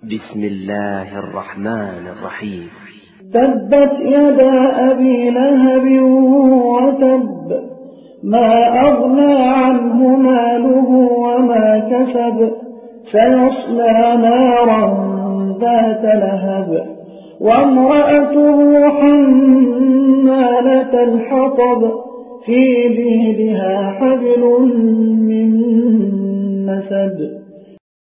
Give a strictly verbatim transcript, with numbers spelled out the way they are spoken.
بسم الله الرحمن الرحيم. تبت يدا أبي لهب وتب، ما أغنى عنه ماله وما كسب، سيصلى نارا ذات لهب، وامرأته حمالة الحطب، في جيدها حبل من مسد.